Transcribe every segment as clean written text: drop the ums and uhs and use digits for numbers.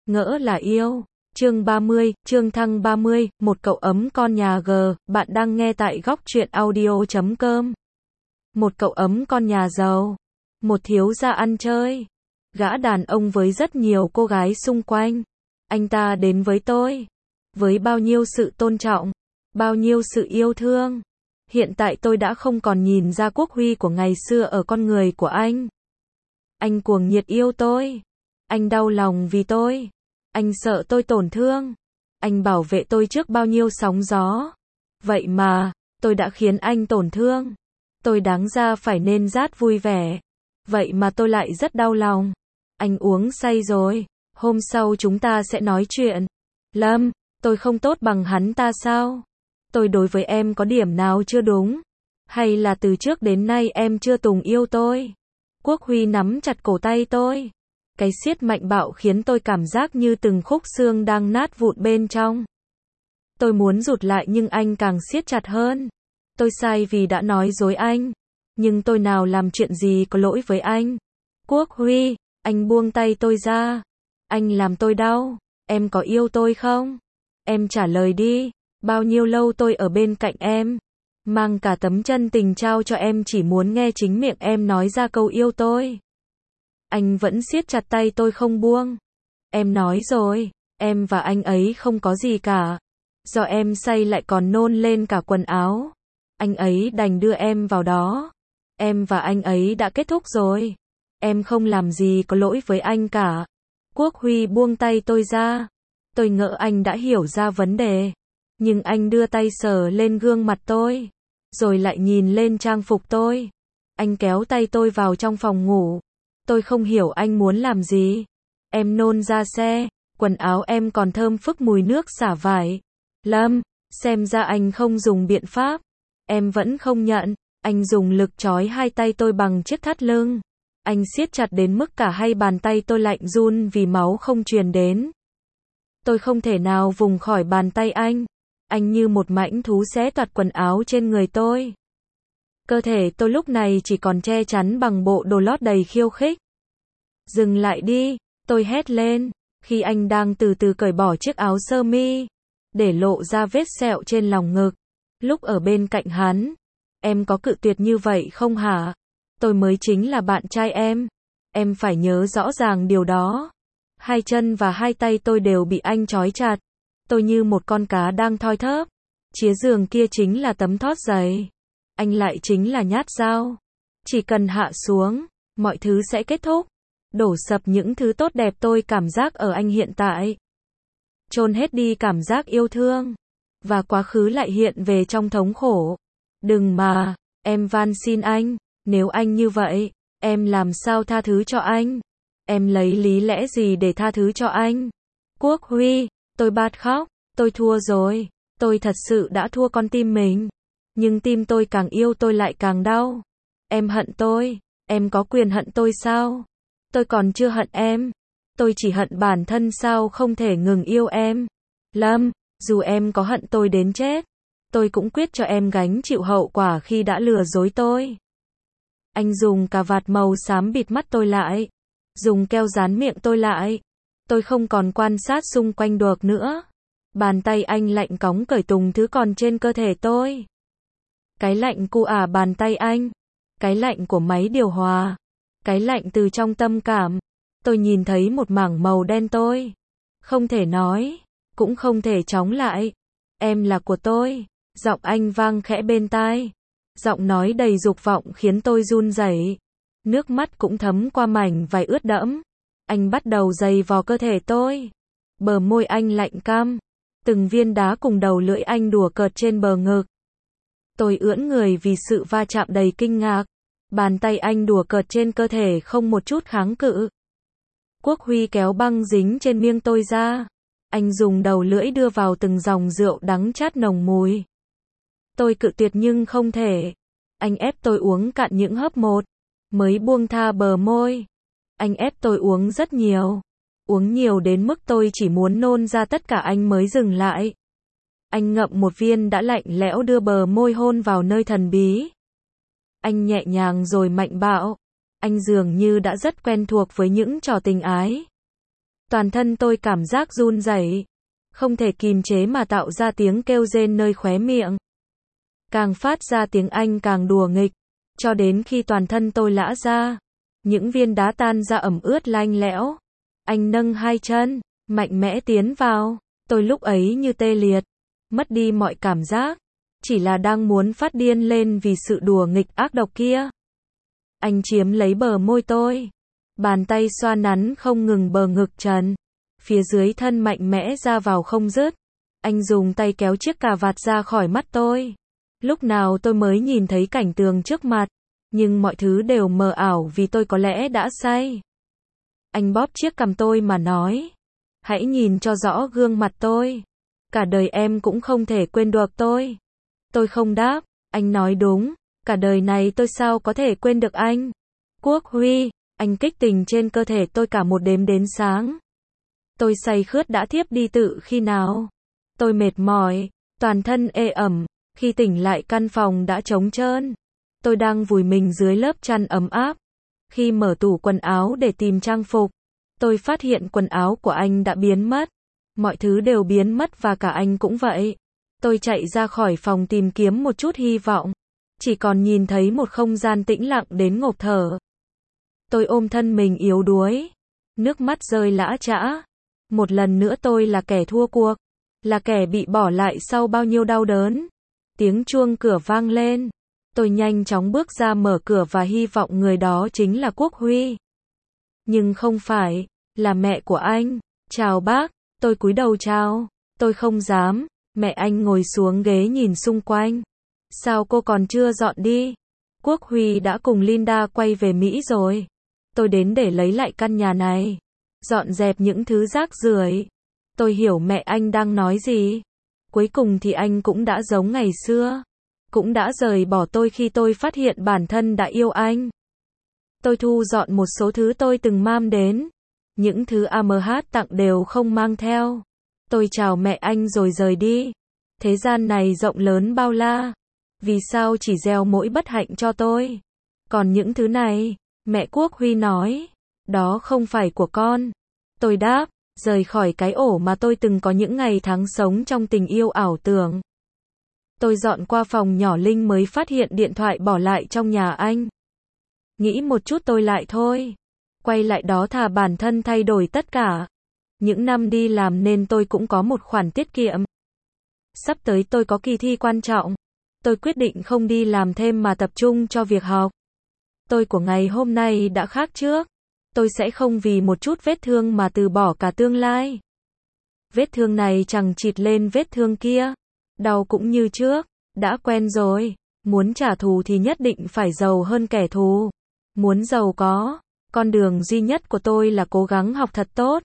Ngỡ là yêu. Chương 30, Trương Thăng 30, một cậu ấm con nhà G, bạn đang nghe tại góc truyện audio.com. Một cậu ấm con nhà giàu, một thiếu gia ăn chơi, gã đàn ông với rất nhiều cô gái xung quanh. Anh ta đến với tôi, với bao nhiêu sự tôn trọng, bao nhiêu sự yêu thương. Hiện tại tôi đã không còn nhìn ra Quốc Huy của ngày xưa ở con người của anh. Anh cuồng nhiệt yêu tôi, anh đau lòng vì tôi. Anh sợ tôi tổn thương. Anh bảo vệ tôi trước bao nhiêu sóng gió. Vậy mà, tôi đã khiến anh tổn thương. Tôi đáng ra phải nên rát vui vẻ. Vậy mà tôi lại rất đau lòng. Anh uống say rồi. Hôm sau chúng ta sẽ nói chuyện. Lâm, tôi không tốt bằng hắn ta sao? Tôi đối với em có điểm nào chưa đúng? Hay là từ trước đến nay em chưa từng yêu tôi? Quốc Huy nắm chặt cổ tay tôi. Cái siết mạnh bạo khiến tôi cảm giác như từng khúc xương đang nát vụn bên trong. Tôi muốn rụt lại nhưng anh càng siết chặt hơn. Tôi sai vì đã nói dối anh. Nhưng tôi nào làm chuyện gì có lỗi với anh. Quốc Huy, anh buông tay tôi ra. Anh làm tôi đau. Em có yêu tôi không? Em trả lời đi. Bao nhiêu lâu tôi ở bên cạnh em. Mang cả tấm chân tình trao cho em chỉ muốn nghe chính miệng em nói ra câu yêu tôi. Anh vẫn siết chặt tay tôi không buông. Em nói rồi, em và anh ấy không có gì cả. Do em say lại còn nôn lên cả quần áo. Anh ấy đành đưa em vào đó. Em và anh ấy đã kết thúc rồi. Em không làm gì có lỗi với anh cả. Quốc Huy buông tay tôi ra. Tôi ngỡ anh đã hiểu ra vấn đề. Nhưng anh đưa tay sờ lên gương mặt tôi. Rồi lại nhìn lên trang phục tôi. Anh kéo tay tôi vào trong phòng ngủ. Tôi không hiểu anh muốn làm gì. Em nôn ra xe, quần áo em còn thơm phức mùi nước xả vải. Lâm, xem ra anh không dùng biện pháp. Em vẫn không nhận. Anh dùng lực trói hai tay tôi bằng chiếc thắt lưng. Anh siết chặt đến mức cả hai bàn tay tôi lạnh run vì máu không truyền đến. Tôi không thể nào vùng khỏi bàn tay anh. Anh như một mãnh thú xé toạc quần áo trên người tôi. Cơ thể tôi lúc này chỉ còn che chắn bằng bộ đồ lót đầy khiêu khích. Dừng lại đi, tôi hét lên, khi anh đang từ từ cởi bỏ chiếc áo sơ mi, để lộ ra vết sẹo trên lòng ngực. Lúc ở bên cạnh hắn, em có cự tuyệt như vậy không hả? Tôi mới chính là bạn trai em phải nhớ rõ ràng điều đó. Hai chân và hai tay tôi đều bị anh trói chặt. Tôi như một con cá đang thoi thóp. Chiếc giường kia chính là tấm thót giày. Anh lại chính là nhát dao. Chỉ cần hạ xuống, mọi thứ sẽ kết thúc. Đổ sập những thứ tốt đẹp tôi cảm giác ở anh hiện tại. Chôn hết đi cảm giác yêu thương. Và quá khứ lại hiện về trong thống khổ. Đừng mà, em van xin anh. Nếu anh như vậy, em làm sao tha thứ cho anh? Em lấy lý lẽ gì để tha thứ cho anh? Quốc Huy, tôi bật khóc. Tôi thua rồi. Tôi thật sự đã thua con tim mình. Nhưng tim tôi càng yêu tôi lại càng đau. Em hận tôi. Em có quyền hận tôi sao? Tôi còn chưa hận em. Tôi chỉ hận bản thân sao không thể ngừng yêu em. Lâm, dù em có hận tôi đến chết, tôi cũng quyết cho em gánh chịu hậu quả khi đã lừa dối tôi. Anh dùng cà vạt màu xám bịt mắt tôi lại. Dùng keo dán miệng tôi lại. Tôi không còn quan sát xung quanh được nữa. Bàn tay anh lạnh cóng cởi tùng thứ còn trên cơ thể tôi. Cái lạnh cu bàn tay anh. Cái lạnh của máy điều hòa. Cái lạnh từ trong tâm cảm. Tôi nhìn thấy một mảng màu đen tôi. Không thể nói. Cũng không thể chống lại. Em là của tôi. Giọng anh vang khẽ bên tai. Giọng nói đầy dục vọng khiến tôi run rẩy. Nước mắt cũng thấm qua mảnh vải ướt đẫm. Anh bắt đầu giày vò cơ thể tôi. Bờ môi anh lạnh căm. Từng viên đá cùng đầu lưỡi anh đùa cợt trên bờ ngực. Tôi ưỡn người vì sự va chạm đầy kinh ngạc. Bàn tay anh đùa cợt trên cơ thể không một chút kháng cự. Quốc Huy kéo băng dính trên miệng tôi ra. Anh dùng đầu lưỡi đưa vào từng dòng rượu đắng chát nồng mùi. Tôi cự tuyệt nhưng không thể. Anh ép tôi uống cạn những hớp một. Mới buông tha bờ môi. Anh ép tôi uống rất nhiều. Uống nhiều đến mức tôi chỉ muốn nôn ra tất cả anh mới dừng lại. Anh ngậm một viên đã lạnh lẽo đưa bờ môi hôn vào nơi thần bí. Anh nhẹ nhàng rồi mạnh bạo. Anh dường như đã rất quen thuộc với những trò tình ái. Toàn thân tôi cảm giác run rẩy, không thể kìm chế mà tạo ra tiếng kêu rên nơi khóe miệng. Càng phát ra tiếng Anh càng đùa nghịch, cho đến khi toàn thân tôi lã ra. Những viên đá tan ra ẩm ướt lanh lẽo. Anh nâng hai chân, mạnh mẽ tiến vào. Tôi lúc ấy như tê liệt, mất đi mọi cảm giác. Chỉ là đang muốn phát điên lên vì sự đùa nghịch ác độc kia. Anh chiếm lấy bờ môi tôi. Bàn tay xoa nắn không ngừng bờ ngực trần. Phía dưới thân mạnh mẽ ra vào không dứt. Anh dùng tay kéo chiếc cà vạt ra khỏi mắt tôi. Lúc nào tôi mới nhìn thấy cảnh tường trước mặt. Nhưng mọi thứ đều mờ ảo vì tôi có lẽ đã say. Anh bóp chiếc cằm tôi mà nói. Hãy nhìn cho rõ gương mặt tôi. Cả đời em cũng không thể quên được tôi. Tôi không đáp. Anh nói đúng. Cả đời này tôi sao có thể quên được anh. Quốc Huy. Anh kích tình trên cơ thể tôi cả một đêm đến sáng. Tôi say khướt đã thiếp đi tự khi nào. Tôi mệt mỏi, toàn thân ê ẩm. Khi tỉnh lại căn phòng đã trống trơn. Tôi đang vùi mình dưới lớp chăn ấm áp. Khi mở tủ quần áo để tìm trang phục, tôi phát hiện quần áo của anh đã biến mất. Mọi thứ đều biến mất và cả anh cũng vậy. Tôi chạy ra khỏi phòng tìm kiếm một chút hy vọng. Chỉ còn nhìn thấy một không gian tĩnh lặng đến ngộp thở. Tôi ôm thân mình yếu đuối. Nước mắt rơi lã chã. Một lần nữa tôi là kẻ thua cuộc. Là kẻ bị bỏ lại sau bao nhiêu đau đớn. Tiếng chuông cửa vang lên. Tôi nhanh chóng bước ra mở cửa và hy vọng người đó chính là Quốc Huy. Nhưng không phải, là mẹ của anh. Chào bác, tôi cúi đầu chào. Tôi không dám. Mẹ anh ngồi xuống ghế nhìn xung quanh. Sao cô còn chưa dọn đi? Quốc Huy đã cùng Linda quay về Mỹ rồi. Tôi đến để lấy lại căn nhà này. Dọn dẹp những thứ rác rưởi. Tôi hiểu mẹ anh đang nói gì. Cuối cùng thì anh cũng đã giống ngày xưa. Cũng đã rời bỏ tôi khi tôi phát hiện bản thân đã yêu anh. Tôi thu dọn một số thứ tôi từng mang đến. Những thứ AMH tặng đều không mang theo. Tôi chào mẹ anh rồi rời đi. Thế gian này rộng lớn bao la. Vì sao chỉ gieo mỗi bất hạnh cho tôi? Còn những thứ này, mẹ Quốc Huy nói, đó không phải của con. Tôi đáp, rời khỏi cái ổ mà tôi từng có những ngày tháng sống trong tình yêu ảo tưởng. Tôi dọn qua phòng nhỏ Linh mới phát hiện điện thoại bỏ lại trong nhà anh. Nghĩ một chút tôi lại thôi. Quay lại đó thà bản thân thay đổi tất cả. Những năm đi làm nên tôi cũng có một khoản tiết kiệm. Sắp tới tôi có kỳ thi quan trọng. Tôi quyết định không đi làm thêm mà tập trung cho việc học. Tôi của ngày hôm nay đã khác trước. Tôi sẽ không vì một chút vết thương mà từ bỏ cả tương lai. Vết thương này chẳng chịt lên vết thương kia. Đau cũng như trước. Đã quen rồi. Muốn trả thù thì nhất định phải giàu hơn kẻ thù. Muốn giàu có. Con đường duy nhất của tôi là cố gắng học thật tốt.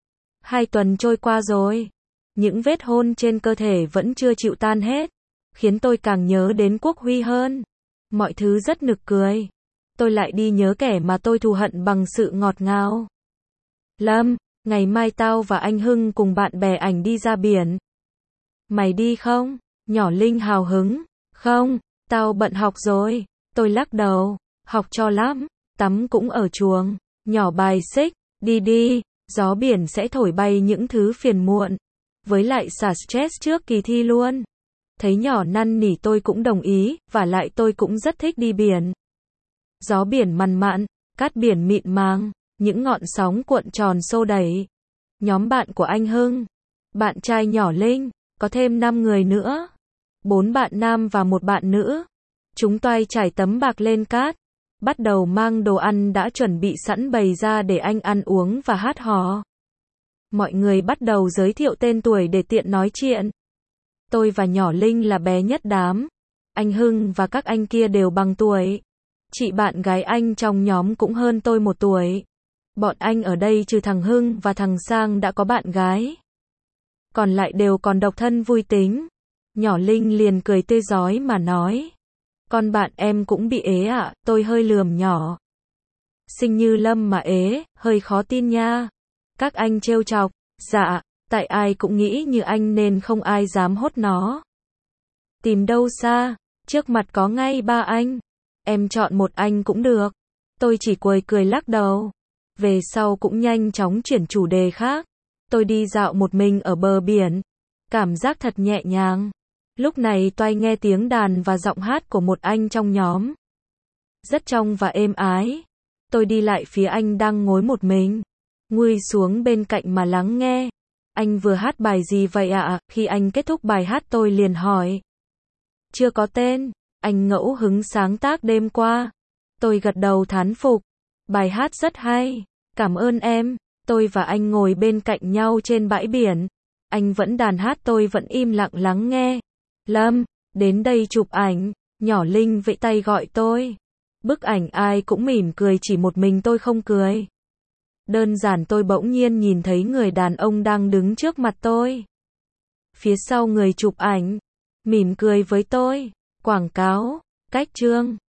2 tuần trôi qua rồi. Những vết hôn trên cơ thể vẫn chưa chịu tan hết. Khiến tôi càng nhớ đến Quốc Huy hơn. Mọi thứ rất nực cười. Tôi lại đi nhớ kẻ mà tôi thù hận bằng sự ngọt ngào. Lâm, ngày mai tao và anh Hưng cùng bạn bè ảnh đi ra biển. Mày đi không? Nhỏ Linh hào hứng. Không, tao bận học rồi. Tôi lắc đầu. Học cho lắm. Tắm cũng ở chuồng. Nhỏ bài xích. Đi đi. Gió biển sẽ thổi bay những thứ phiền muộn. Với lại xả stress trước kỳ thi luôn. Thấy nhỏ năn nỉ tôi cũng đồng ý. Và lại tôi cũng rất thích đi biển. Gió biển mằn mặn. Cát biển mịn màng. Những ngọn sóng cuộn tròn xô đẩy. Nhóm bạn của anh Hưng. Bạn trai nhỏ Linh. Có thêm 5 người nữa. 4 bạn nam và 1 bạn nữ. Chúng tôi trải tấm bạc lên cát. Bắt đầu mang đồ ăn đã chuẩn bị sẵn bày ra để anh ăn uống và hát hò. Mọi người bắt đầu giới thiệu tên tuổi để tiện nói chuyện. Tôi và nhỏ Linh là bé nhất đám. Anh Hưng và các anh kia đều bằng tuổi. Chị bạn gái anh trong nhóm cũng hơn tôi 1 tuổi. Bọn anh ở đây trừ thằng Hưng và thằng Sang đã có bạn gái. Còn lại đều còn độc thân vui tính. Nhỏ Linh liền cười tươi rói mà nói. Con bạn em cũng bị ế ạ, tôi hơi lườm nhỏ. Xinh như Lâm mà ế, hơi khó tin nha. Các anh trêu chọc, dạ, tại ai cũng nghĩ như anh nên không ai dám hốt nó. Tìm đâu xa, trước mặt có ngay 3 anh. Em chọn một anh cũng được. Tôi chỉ cười lắc đầu. Về sau cũng nhanh chóng chuyển chủ đề khác. Tôi đi dạo một mình ở bờ biển. Cảm giác thật nhẹ nhàng. Lúc này tôi nghe tiếng đàn và giọng hát của một anh trong nhóm. Rất trong và êm ái. Tôi đi lại phía anh đang ngồi một mình. Ngồi xuống bên cạnh mà lắng nghe. Anh vừa hát bài gì vậy ạ? Khi anh kết thúc bài hát tôi liền hỏi. Chưa có tên. Anh ngẫu hứng sáng tác đêm qua. Tôi gật đầu thán phục. Bài hát rất hay. Cảm ơn em. Tôi và anh ngồi bên cạnh nhau trên bãi biển. Anh vẫn đàn hát, tôi vẫn im lặng lắng nghe. Lâm, đến đây chụp ảnh. Nhỏ Linh vẫy tay gọi tôi. Bức ảnh ai cũng mỉm cười, chỉ một mình tôi không cười. Đơn giản tôi bỗng nhiên nhìn thấy người đàn ông đang đứng trước mặt tôi. Phía sau người chụp ảnh, mỉm cười với tôi. Quảng cáo, cách chương.